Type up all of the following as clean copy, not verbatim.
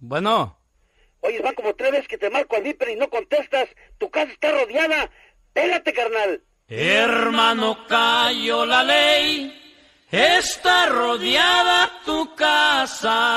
Bueno. Oye, van como 3 veces que te marco al Viper y no contestas. Tu casa está rodeada. Pégate, carnal. Hermano, cayó la ley. Está rodeada tu casa.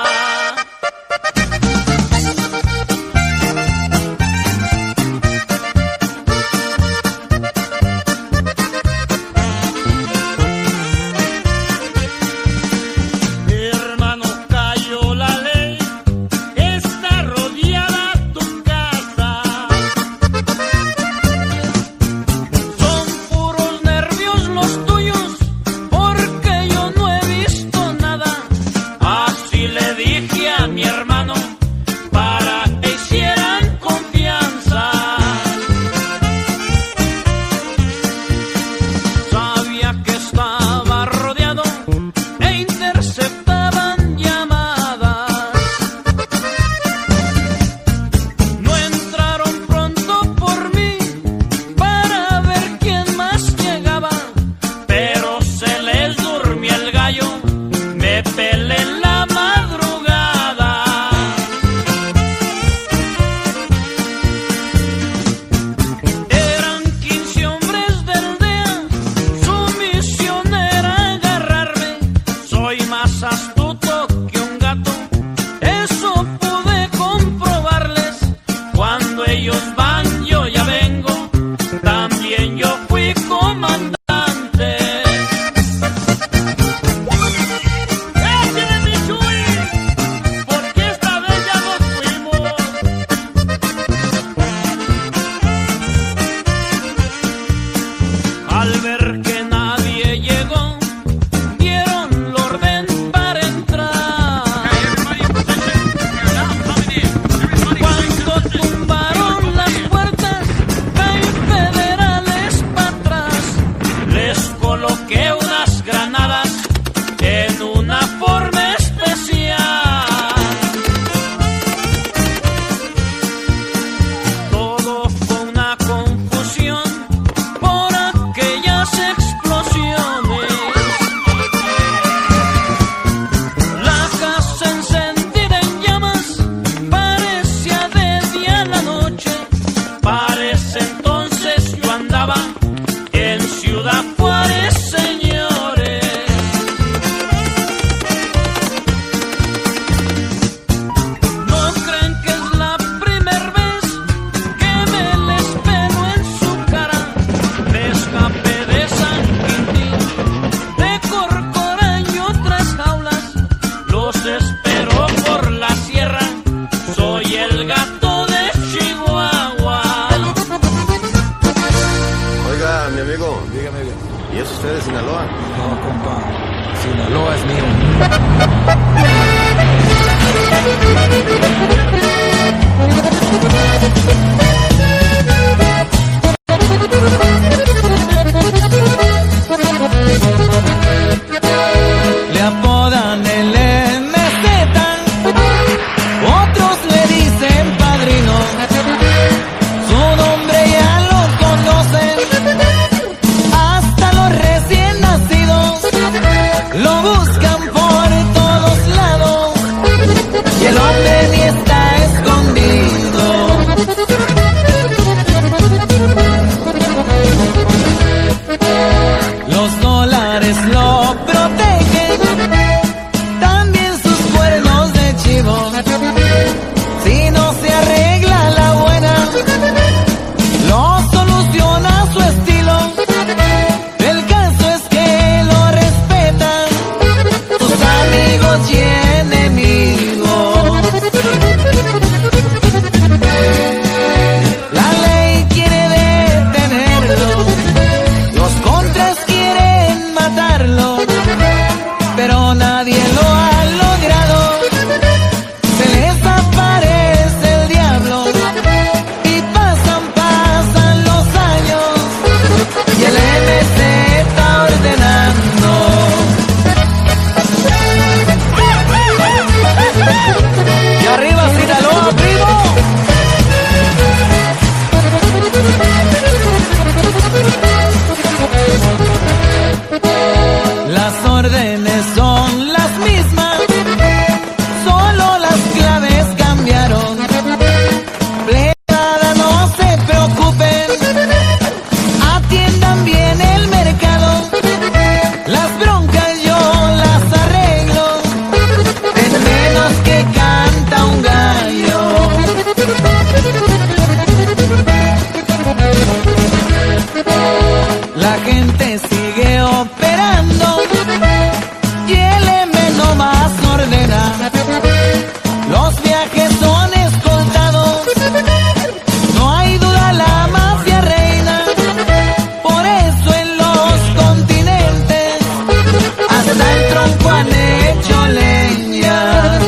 órdenes son las mismas, solo las claves cambian. han hecho leña.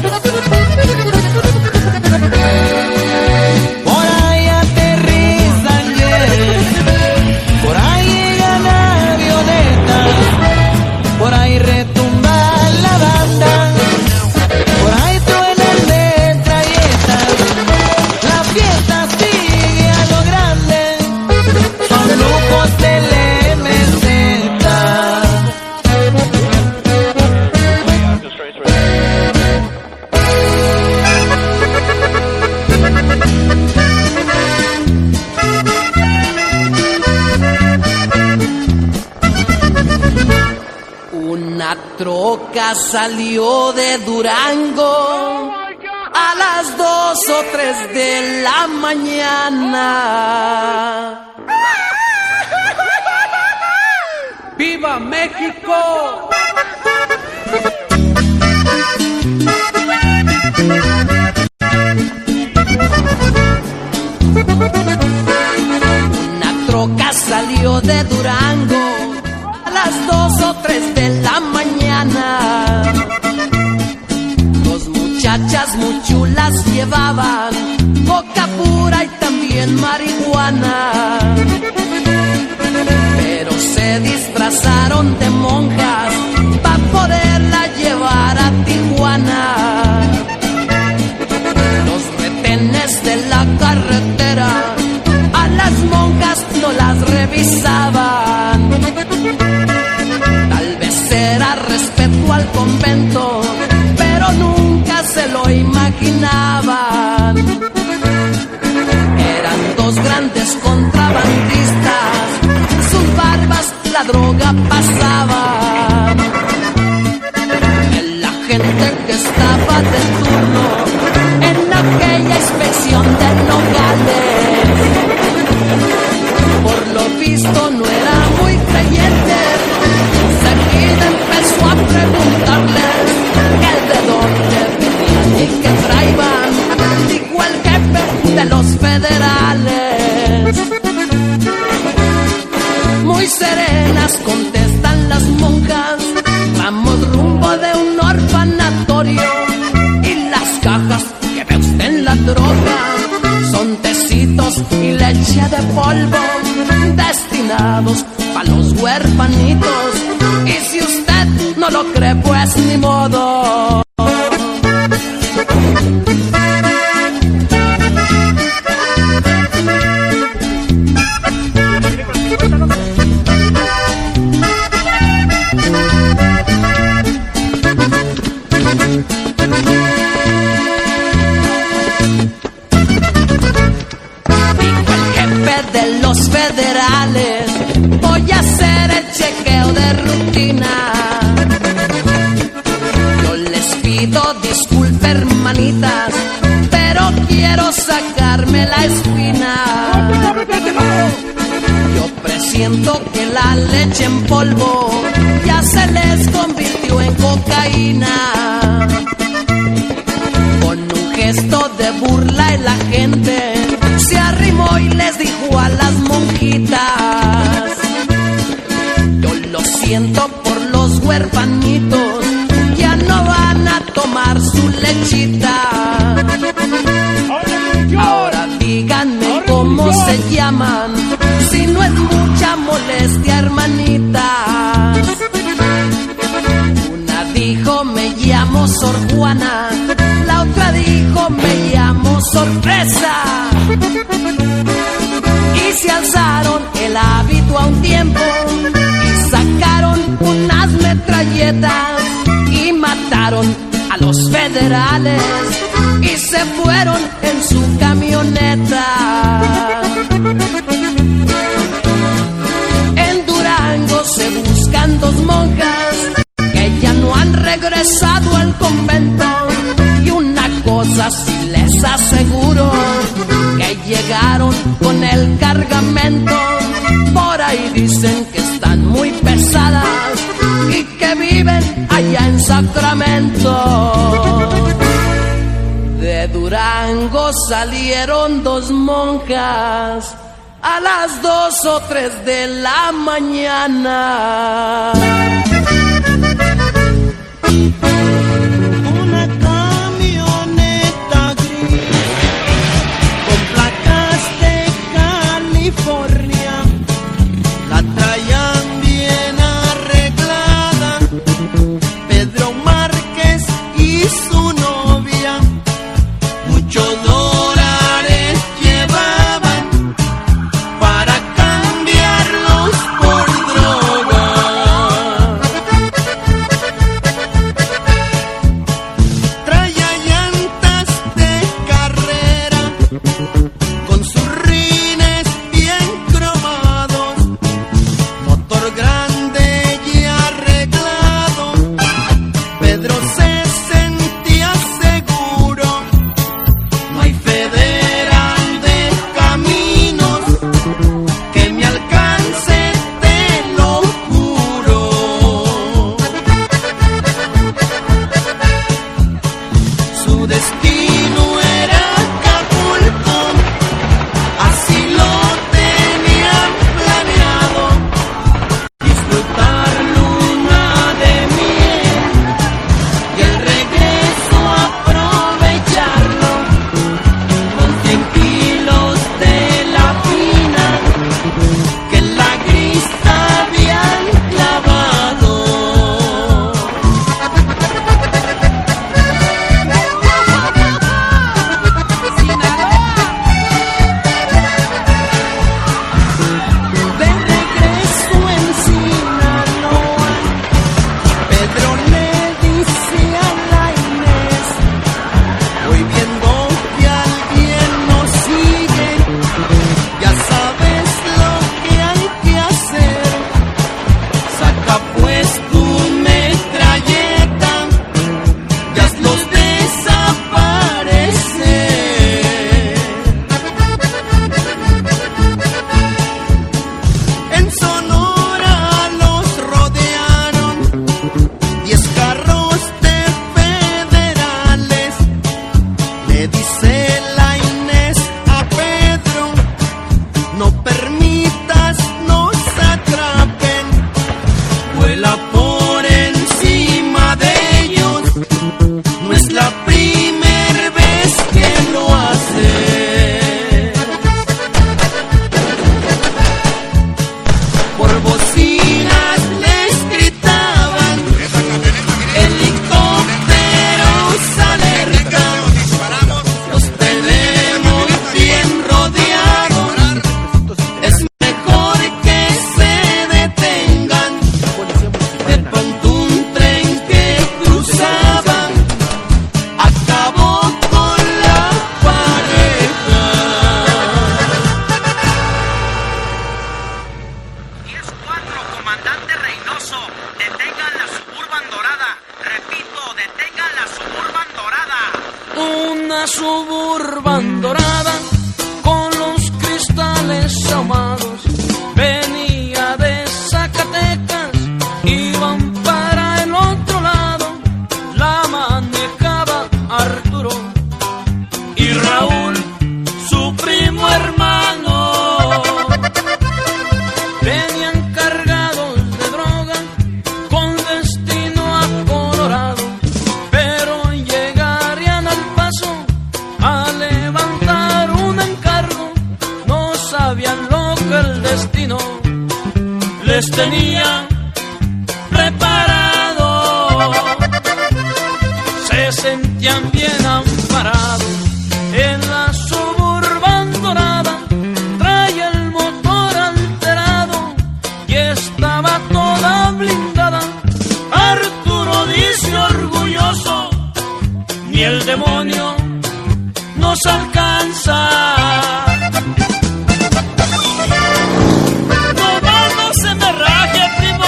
Por ahí aterrizan jets, por ahí llegan avionetas, por ahí retumba la banda, por ahí truenan metralletas. La fiesta sigue a lo grande, son lujos del MZ. Una troca salió de Durango a las 2 o 3 de la mañana. ¡Viva México! Una troca salió de Durango a las 2 o 3 de la mañana. Dos muchachas muy chulas llevaban coca pura y también marihuana, pero se disfrazaron de monjas para poderla llevar a Tijuana. Los retenes de la carretera a las monjas no las revisaban. Tal vez era respeto al convento, pero nunca se lo imaginaban. Eran dos grandes contrabandistas, sus barbas la droga pasaban. El agente que estaba de turno en aquella inspección de Nogales, por lo visto no era muy creyente. Enseguida empezó a preguntarles que de dónde venían y qué traían. Dijo el jefe de los federales. Muy serenas contestan las monjas, vamos rumbo de un orfanatorio, y las cajas que ve usted en la droga son tecitos y leche de polvo destinados para los huerfanitos. Y si usted no lo cree, pues ni modo. Dijo el jefe de los federales, voy a hacer el chequeo de rutina. Yo les pido disculpas, hermanitas, pero quiero sacarme la espina. Yo presiento que la leche en polvo ya se les convirtió en cocaína. Con un gesto de burla el agente se arrimó y les dijo a las monjitas: yo lo siento por los huerfanitos, ya no van a tomar su lechita. Ahora díganme cómo se llaman, si no es mucha molestia, hermanitas. Una dijo me llamo Sor Juana, la otra dijo me llamo Sorpresa. Y se alzaron el hábito a un tiempo y sacaron unas metralletas y mataron a los federales y se fueron en su camioneta. En Durango se buscan dos monjas que ya no han regresado al convento, y una cosa sí les aseguro, que llegaron con el cargamento. Por ahí dicen que están muy pesadas y que viven allá en Sacramento. De Durango salieron dos monjas a las 2 o 3 de la mañana. la Suburban dorada con los cristales ahumados venía de Zacatecas, iban para el otro lado, la manejaba Arturo y Raúl, su primo hermano. Venían cargados de droga con destino a Colorado, pero llegarían al Paso a levantar un encargo. No sabían lo que el destino les tenía preparado. Se sentían bien amparados en la Suburban dorada. Traía el motor alterado y estaba toda blindada. Arturo dice orgulloso: ni el demonio nos alcanza. No se me raje, primo.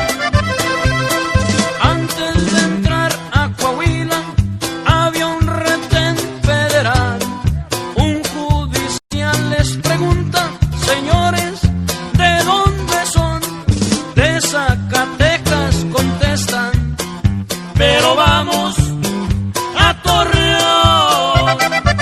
Antes de entrar a Coahuila había un retén federal. Un judicial les pregunta: señores, ¿de dónde son? De Zacatecas contestan, pero vamos a Torreón.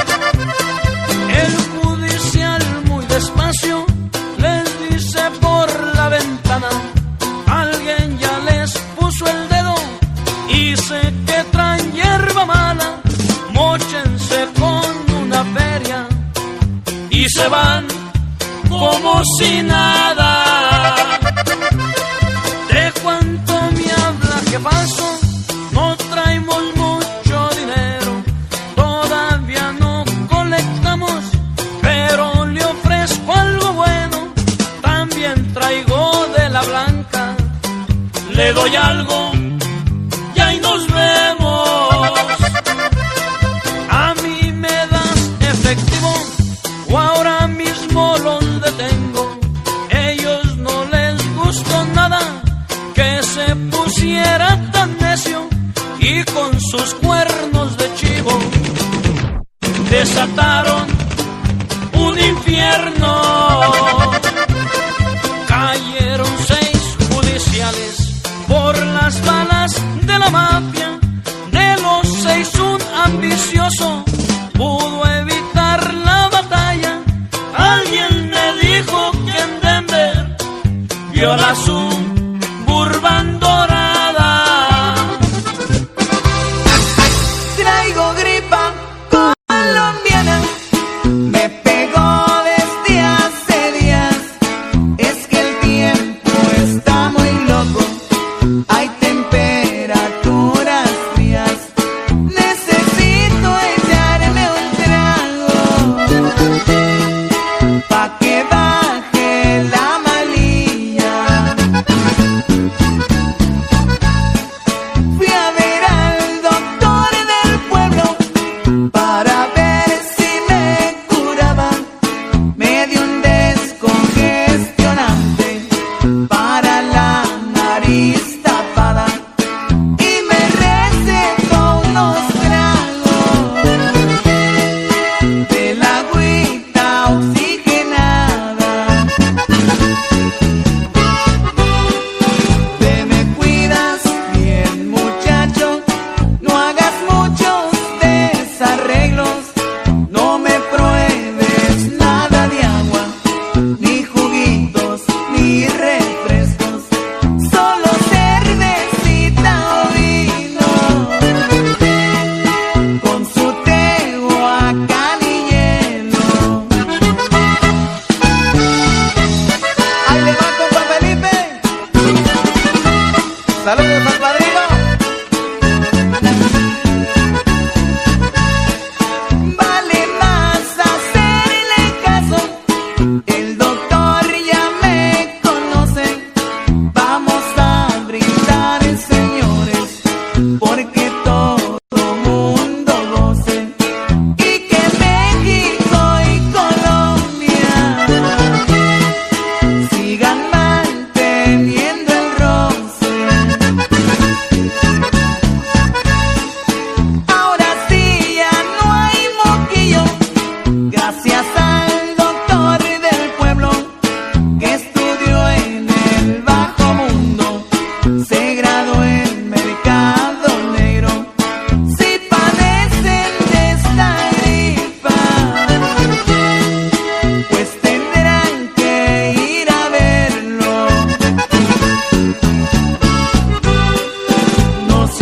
El judicial muy despacio les dice por la ventana: alguien ya les puso el dedo y sé que traen hierba mala, móchense con una feria y se van como si nada. ¿De cuánto me habla, jefazo? No traemos mucho dinero, todavía no colectamos, pero le ofrezco algo bueno. También traigo de la blanca, le doy algo y ahí nos vemos. A mí me das efectivo o ahora mismo los detengo. Ellos no les gustó nada que se pusiera tan necio y con sus cuernos de chivo desataron un infierno. Cayeron 6 judiciales por las balas de la mafia. De los 6 un ambicioso pudo evitar la batalla. Alguien me dijo que en Denver vio la Suburban dorada. Traigo gripa colombiana.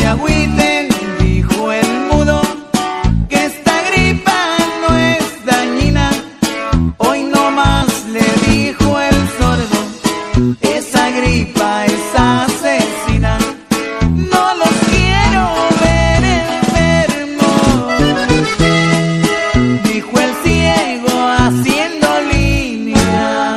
agüiten, dijo el mudo, que esta gripa no es dañina. Hoy nomás le dijo el sordo, esa gripa es asesina. No los quiero ver enfermos, dijo el ciego haciendo línea.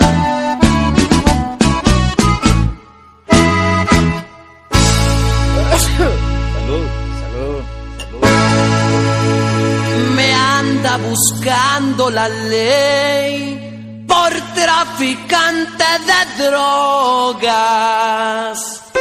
Salud, salud, salud. Me anda buscando la ley por traficante de drogas.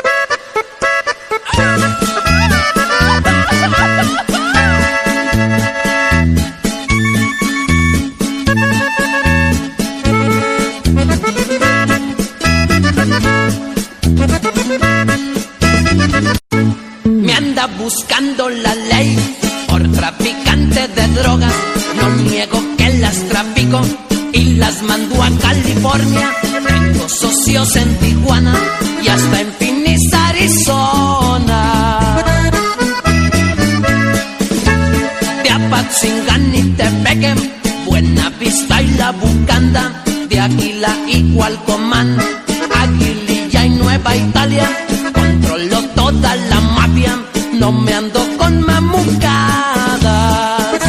Me anda buscando la ley por traficante de drogas. No niego que las trafico y las mando a California. Tengo socios en Tijuana y hasta en Phoenix, Arizona. De Apatzingán y Tepeque, Buena Vista y La Bucanda, de Águila y Cualcomán, Aguililla y Nueva Italia. Controlo toda la mafia, no me ando con mamucadas.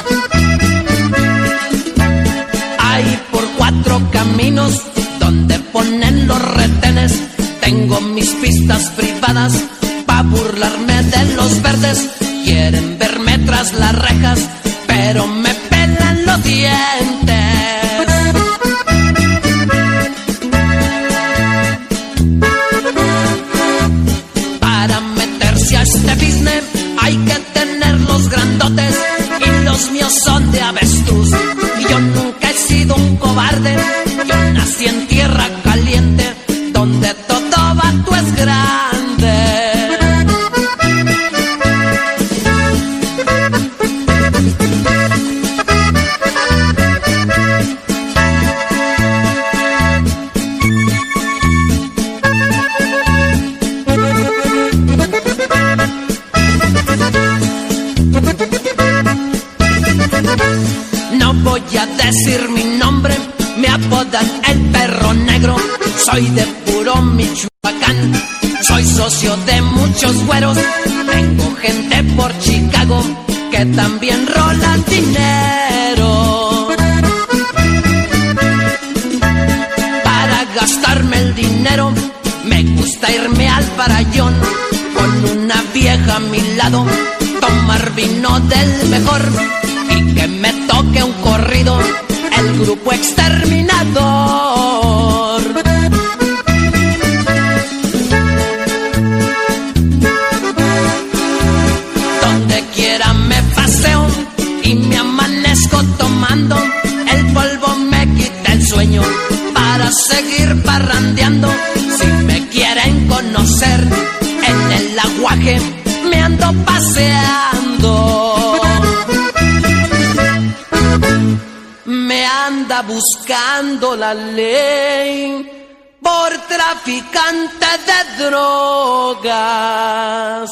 Hay por 4 caminos donde ponen los retenes. Tengo mis pistas privadas pa' burlarme de los verdes. Quieren verme tras las rejas, pero me pelan los dientes. Para meterse a este business hay que tener los grandotes, y los míos son de avestruz. Y yo nunca he sido un cobarde, yo nací en tierra caliente, donde todo vato es grande. No voy a decir mi nombre, me apodan el perro negro. Soy de puro Michoacán, soy socio de muchos güeros. Tengo gente por Chicago que también rolan dinero. Para gastarme el dinero me gusta irme al Farallón, con una vieja a mi lado, tomar vino del mejor y que me toque un corrido, el Grupo Exterminador. Donde quiera me paseo y me amanezco tomando, el polvo me quita el sueño para seguir parrandeando. Si me quieren conocer, en el aguaje me ando paseando. Me anda buscando la ley por traficante de drogas.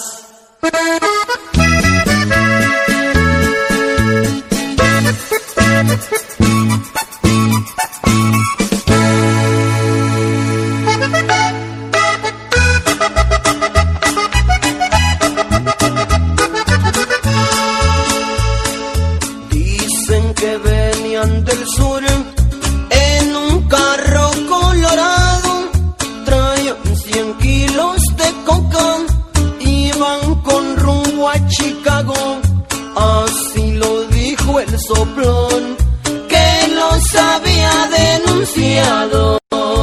Dicen que venían del sur en un carro colorado, traían 100 kilos de coca, iban con rumbo a Chicago. Así lo dijo el soplón que los había denunciado.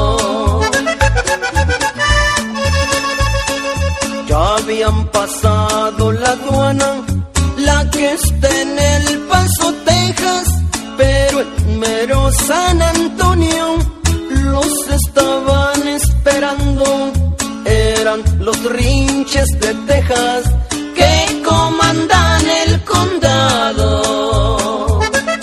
Ya habían pasado la aduana, la que está en El Paso, Texas, pero en mero San Antonio los estaban esperando. Eran los rinches de Texas que comandan el condado.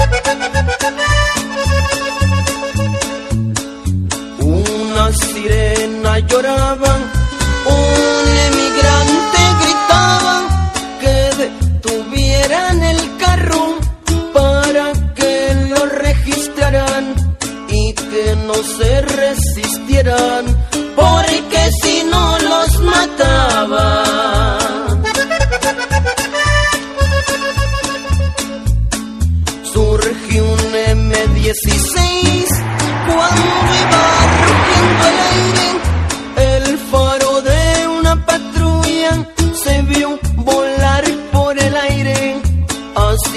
Una sirena lloraba, un emigrante gritaba,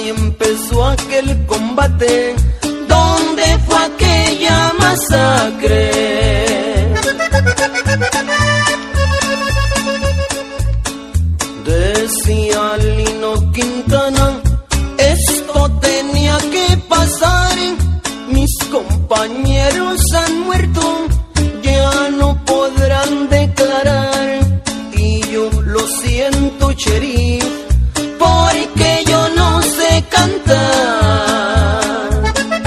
Ahí empezó aquel combate, donde fue aquella masacre. Decía Lino Quintana, esto tenía que pasar. Mis compañeros han muerto, ya no podrán declarar. Y yo lo siento, sheriff, porque yo no sé cantar.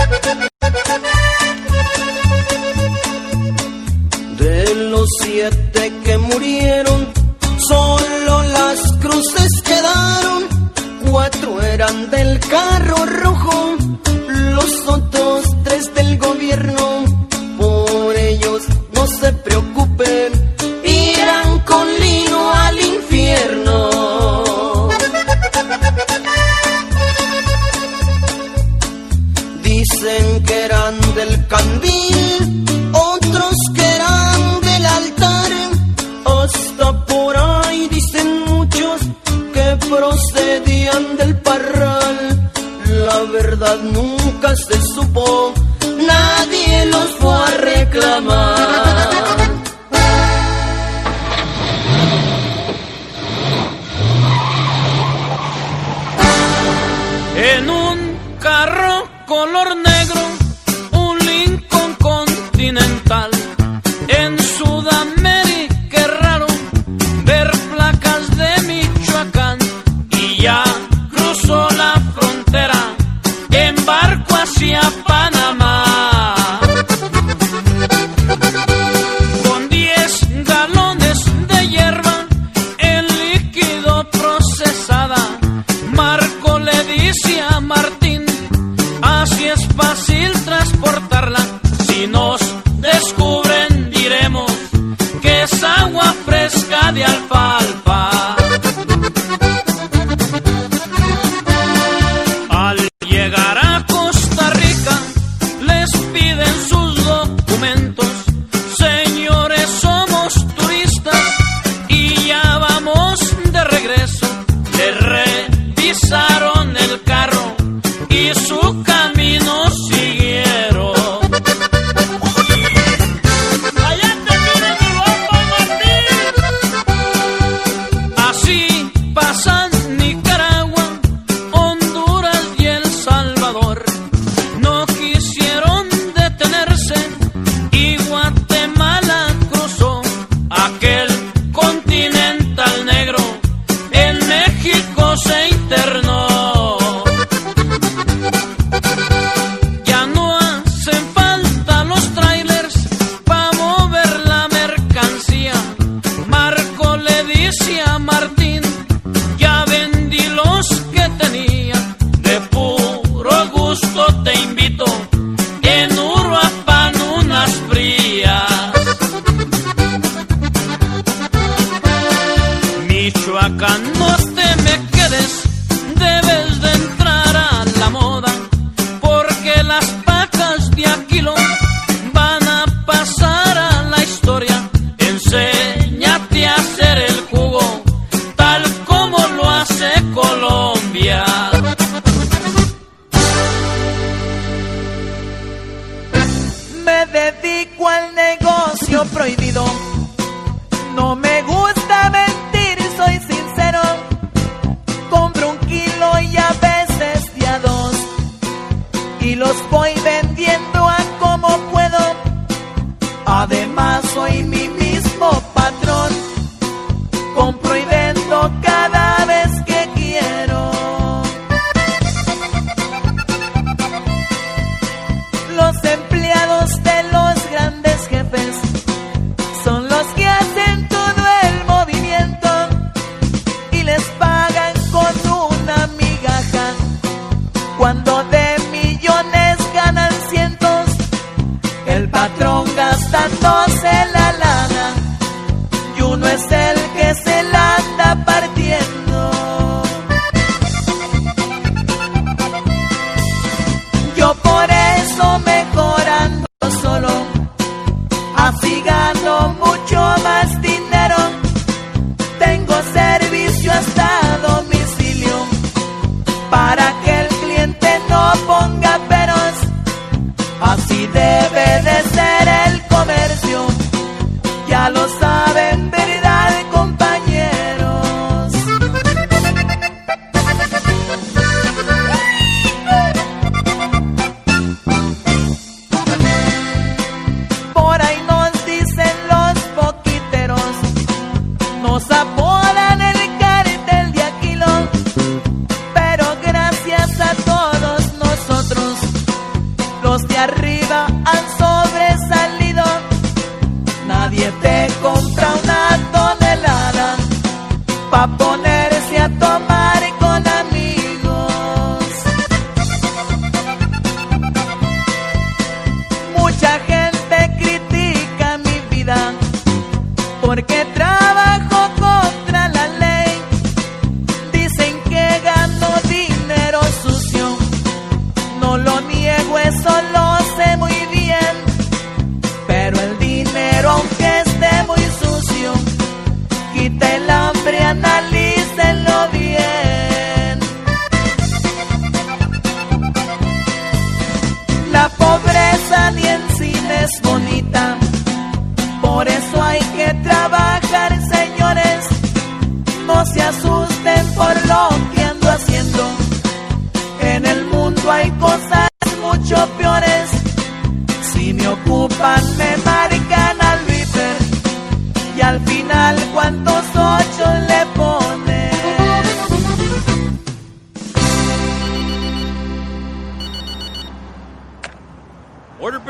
De los 7 que murieron, solo las cruces quedaron. 4 eran del carro rojo, los otros 3 del gobierno. Por ellos no se preocupen, irán con Lino al infierno. Dicen que eran del candil, otros que eran del altar. Hasta por ahí dicen muchos que procedían del Parral. La verdad nunca se supo, nadie los fue a reclamar. En un carro color negro, un Lincoln Continental. En Sudamérica es raro ver placas de Michoacán. Y ya cruzó la frontera en barco hacia Panamá. Con 10 galones de hierba en líquido procesada, Marco le dice a Martín, así es fácil transportarla. Si nos descubren diremos que es agua fresca de alfalfa. Al llegar a Costa Rica les piden sus documentos. Señores, somos turistas y ya vamos de regreso. Les revisaron el carro y su camino siguieron. ¡Allá te viene mi guapo Martín! Así pasan Nicaragua, Honduras y El Salvador. No quisieron detenerse y Guatemala cruzó aquel continental negro. En México se internó. Ya no hacen falta los trailers pa' mover la mercancía. Marco le dice a Martín, ya vendí los que tenía. De puro gusto te invito en Uruapan unas frías. Michoacán, no te me quedes, debes de entrar a la moda, porque las pacas de Aquilo van a pasar a la historia. Enséñate a hacer el jugo, tal como lo hace Colombia. Me dedico al negocio prohibido. No me gusta mentir, soy sincero. Compro 1 kilo y a veces de a 2, y los voy vendiendo a como puedo. Además soy mi mismo patrón. Compro y vendo cada vez que quiero. Los empleados de los grandes jefes son los que hacen todo el movimiento y les pagan con una migaja. Cuando de millones ganan cientos, el patrón gastándose la lana y uno es el que se la anda partiendo. Yo por eso mejorando solo, así gano mucho más dinero. Tengo servicio hasta domicilio para que el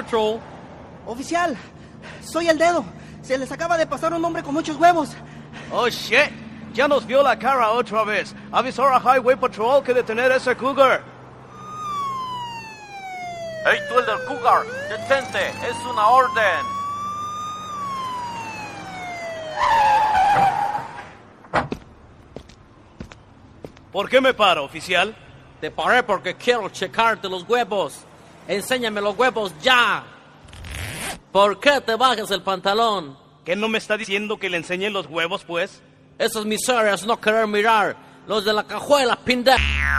Patrol. Oficial, soy el Dedo. Se les acaba de pasar un hombre con muchos huevos. Oh, shit. Ya nos vio la cara otra vez. Avisar a Highway Patrol que detener a ese cougar. ¡Hey, tú el del cougar! ¡Detente! ¡Es una orden! ¿Por qué me paro, oficial? Te paré porque quiero checarte los huevos. Enséñame los huevos ya. ¿Por qué te bajas el pantalón? ¿Qué no me está diciendo que le enseñe los huevos, pues? Esas miserias no querer mirar. Los de la cajuela, pendejo.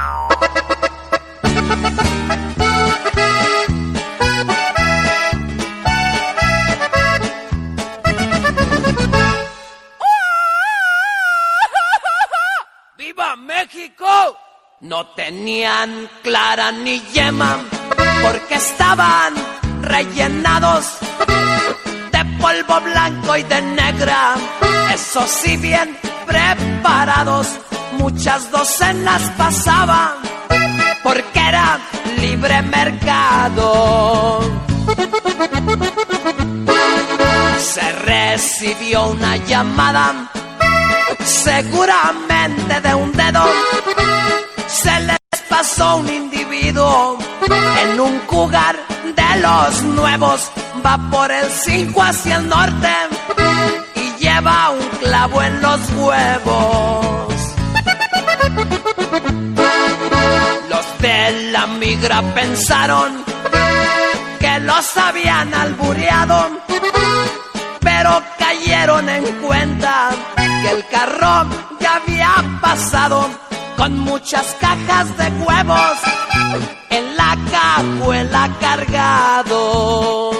¡Viva México! No tenían clara ni yema porque estaban rellenados de polvo blanco y de negra. Eso sí, bien preparados, muchas docenas pasaban porque era libre mercado. Se recibió una llamada, seguramente de un dedo. Se les pasó un individuo en un cougar de los nuevos. Va por el 5 hacia el norte y lleva un clavo en los huevos. Los de la migra pensaron que los habían albureado, pero cayeron en cuenta que el carro ya había pasado con muchas cajas de huevos en la cajuela cargados.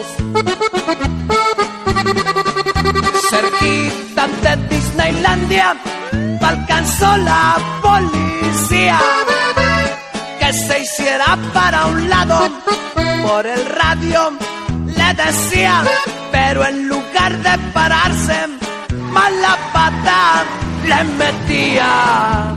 Cerquita de Disneylandia alcanzó la policía que se hiciera para un lado. Por el radio le decía, pero en lugar de pararse, mala pata le metía.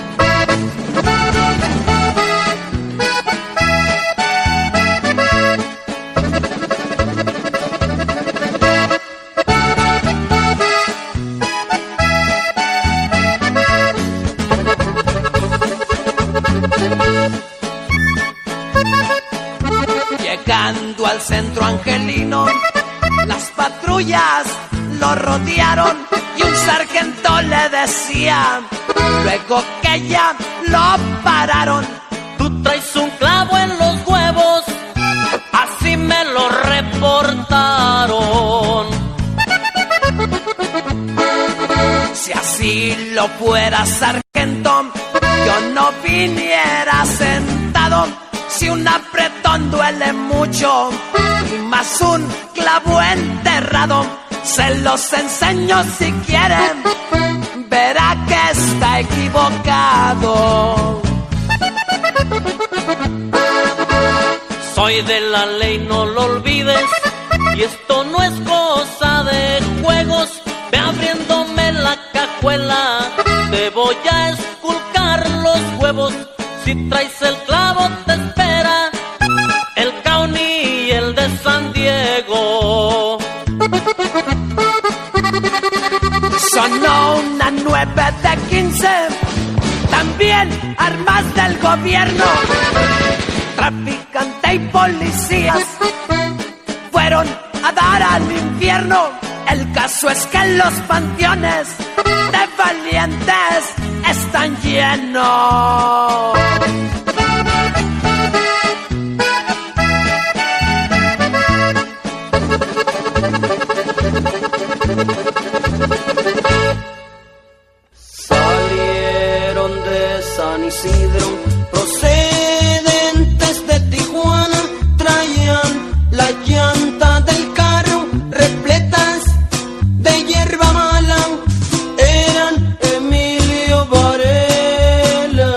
Llegando al centro angelino, las patrullas lo rodearon y un sargento le decía, luego que ya lo pararon: tú traes un clavo en los huevos, así me lo reportaron. Si así lo fuera, sargento, yo no viniera sentado. Si un apretón duele mucho y más un clavo enterrado, se los enseño si quieren, verá que está equivocado. Soy de la ley, no lo olvides, y esto no es cosa de juegos. Ve abriéndome la cajuela, te voy a esculcar los huevos. Si traes el clavo te espera el County y el de San Diego. Sonó una 9 de 15, también armas del gobierno. Traficante y policías fueron a dar al infierno. El caso es que los panteones de valientes están llenos. Salieron de San Isidro, procedentes de Tijuana, traían la llanta del carro repletas de hierba mala. Eran Emilio Varela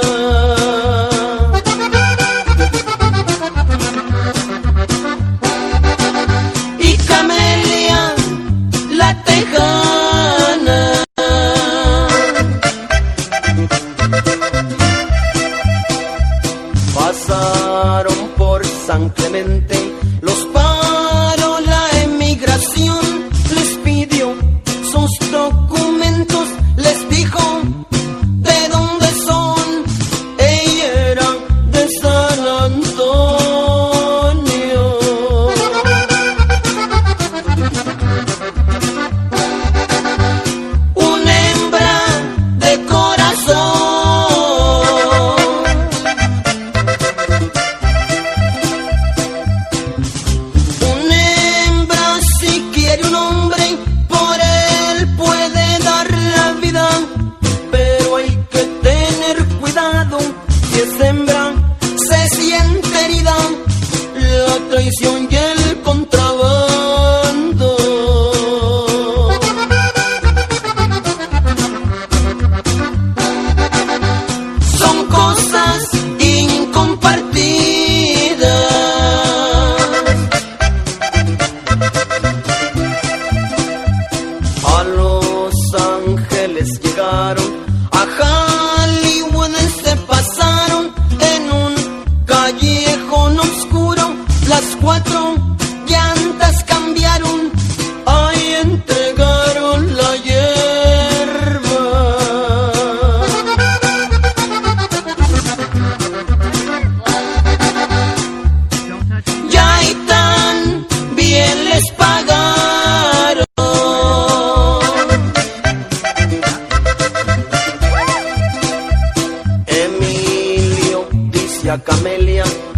y Camelia la Tejana. Pasaron por San Clemente los padres Camelia